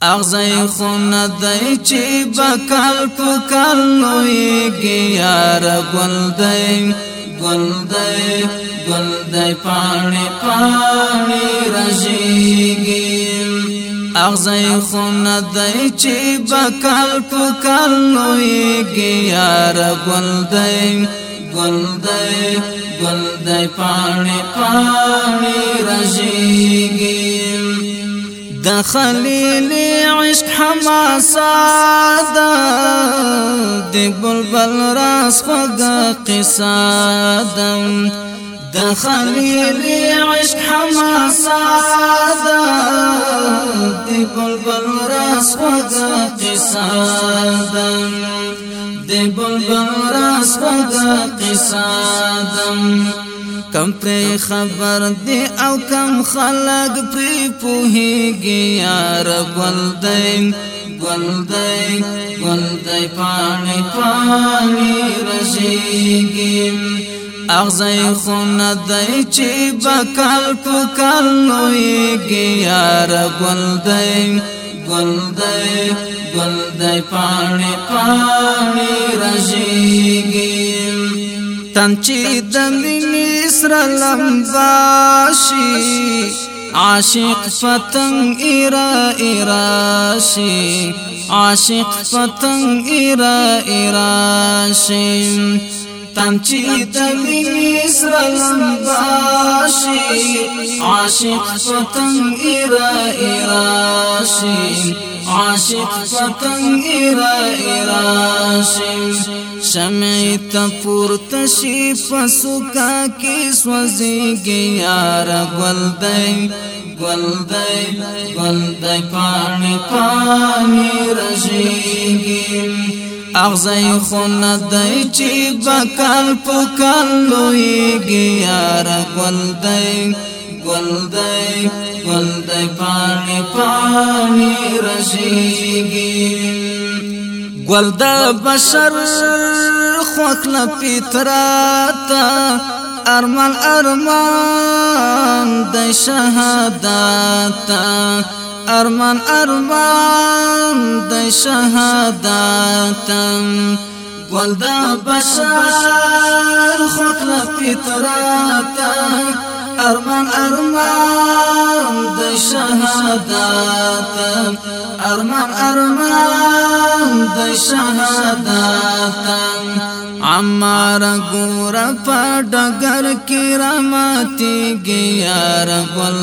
اغزی خون دی چی بکل پکل لویگی یار گل دی پانی پانی رجیگی اغزی خون دی چی بکل پکل لویگی یار گل دی پانی پانی رجیگی د خلیل عشق حماسات د بلبل راس خوږه قصه د خلیل عشق حماسات د بلبل راس خوږه قصه د بلبل راس خوږه قصه کم پر خبر دی او کم خلق پر پوهیږي یار گل دی پانی پانی رژیږي اغزی خون دی چی بکل پکل لویږي یار گل دی پانی پانی رژیږي تن چی د مینې سره لمباشي عاشق پتنګ ایراشي عاشق پتنګ ایراشي تن چی د مینې سره لمباشي عاشق پتنګ ایراشي عاشق پتنګ ایراشي شمعی تا پورتشی پسوکا کی سوزیگی یار گل دی پانی پانی رژیگی اغزی خون دی چی بکل پکل لویگی یار گل دی پانی پانی رژیگی گل دا بشر خوخل پیتراتا ارمان دی شهاداتا ارمان دی شهاداتا گل دا بشر خوخل پیتراتا ارمان دی شهاداتا ارمان دی شهاداتا عمار گورا پا ڈگر کی راماتی گیار گل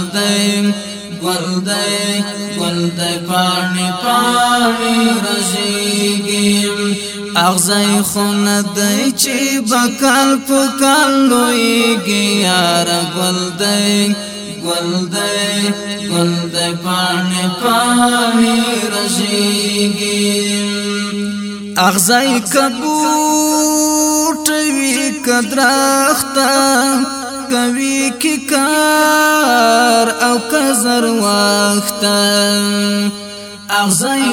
دی پانی پانی رژیگی اغزی خون دی چی بکل پکل لویگی یار گل دی پانی پانی رژیگی اغزی کبوت وی کدرختا کوي کی کار او کزر وختا اغزی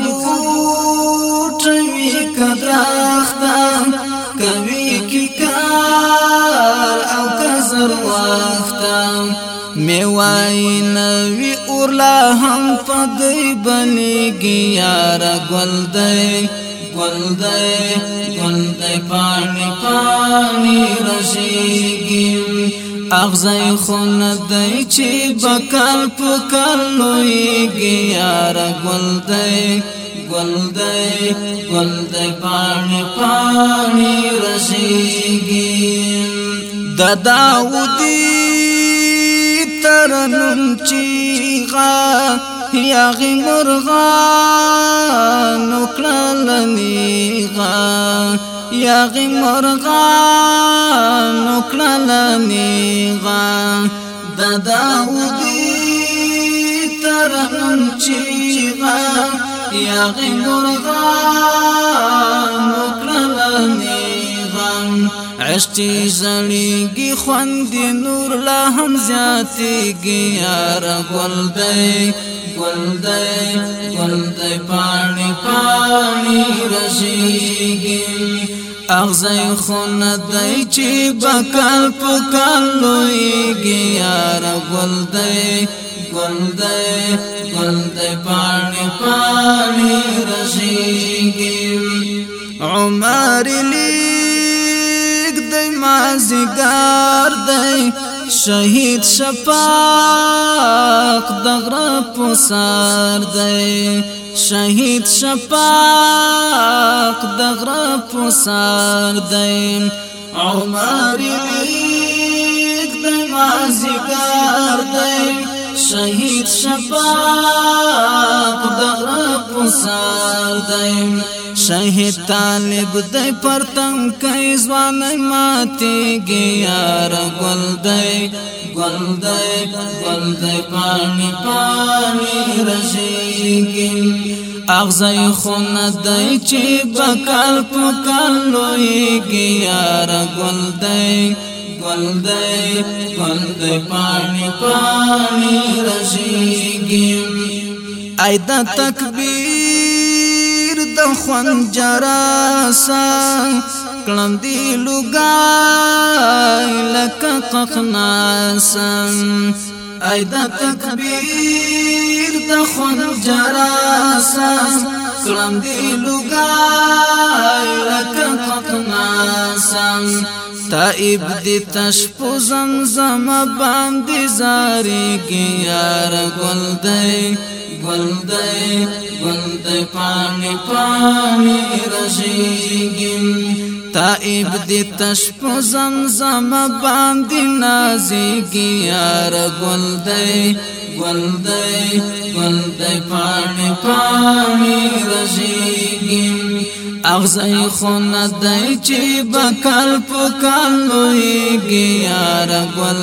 کبوت وی کدرختا کوي کی کار او کزر وختا میوای نوی اورلا هم پدی بلیگی یار گل دی پانی پانی رژیگی اغزی خون دی چی بکل پکل لویگی یار گل دی پانی پانی رژیگی د داودی ترنم چیغا یاغی مرغان اکلالنیغا یاغی مرغان اکلالنیغا دا داودی ترنم چیغا یاغی مرغان اکلالنیغا عشتی زلیگی خوندی نور لا هم زیادیگی یار گل دی پانی پانی رژیگی اغزی خون دی چی بکل پکل لویگی یار گل گل دے پانی پانی رشیگی عمر لیگ دے مازگار دے شهید شفاق دغر پسار دے شهید شفاق دغر پسار دے عمر لیگ دے مازگار دے شهید شفاق دغر پسار دے شهید طالب دے پرتم کئی زوان ماتی گی یار گل دے پانی پانی رشیگی اغزی خون دے چی بکل پکل لویگی یار گل دے پانی پانی رشیگی ایدا تکبیر دا خوان جراسا کلم دی لگائی لکا ققناسا ایدا تکبیر دا خوان جراسا کلم دی لگائی لکا ققناسا تائب دی تشپو زمزم باندی زاری کی یار گل دے پانی پانی رشیگی تائب دی تشپو زمزم باندی نازیگی یار گل دے پانی پانی رشیگی اغزی خون دے چی بکل پکل لویگی یار گل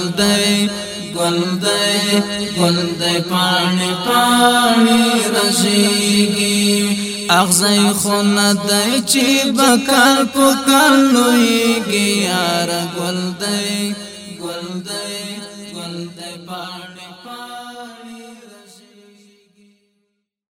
دے پانی پانی رشیگی اغزی خون دے چی بکل پکل لویگی یار گل دے پانی پانی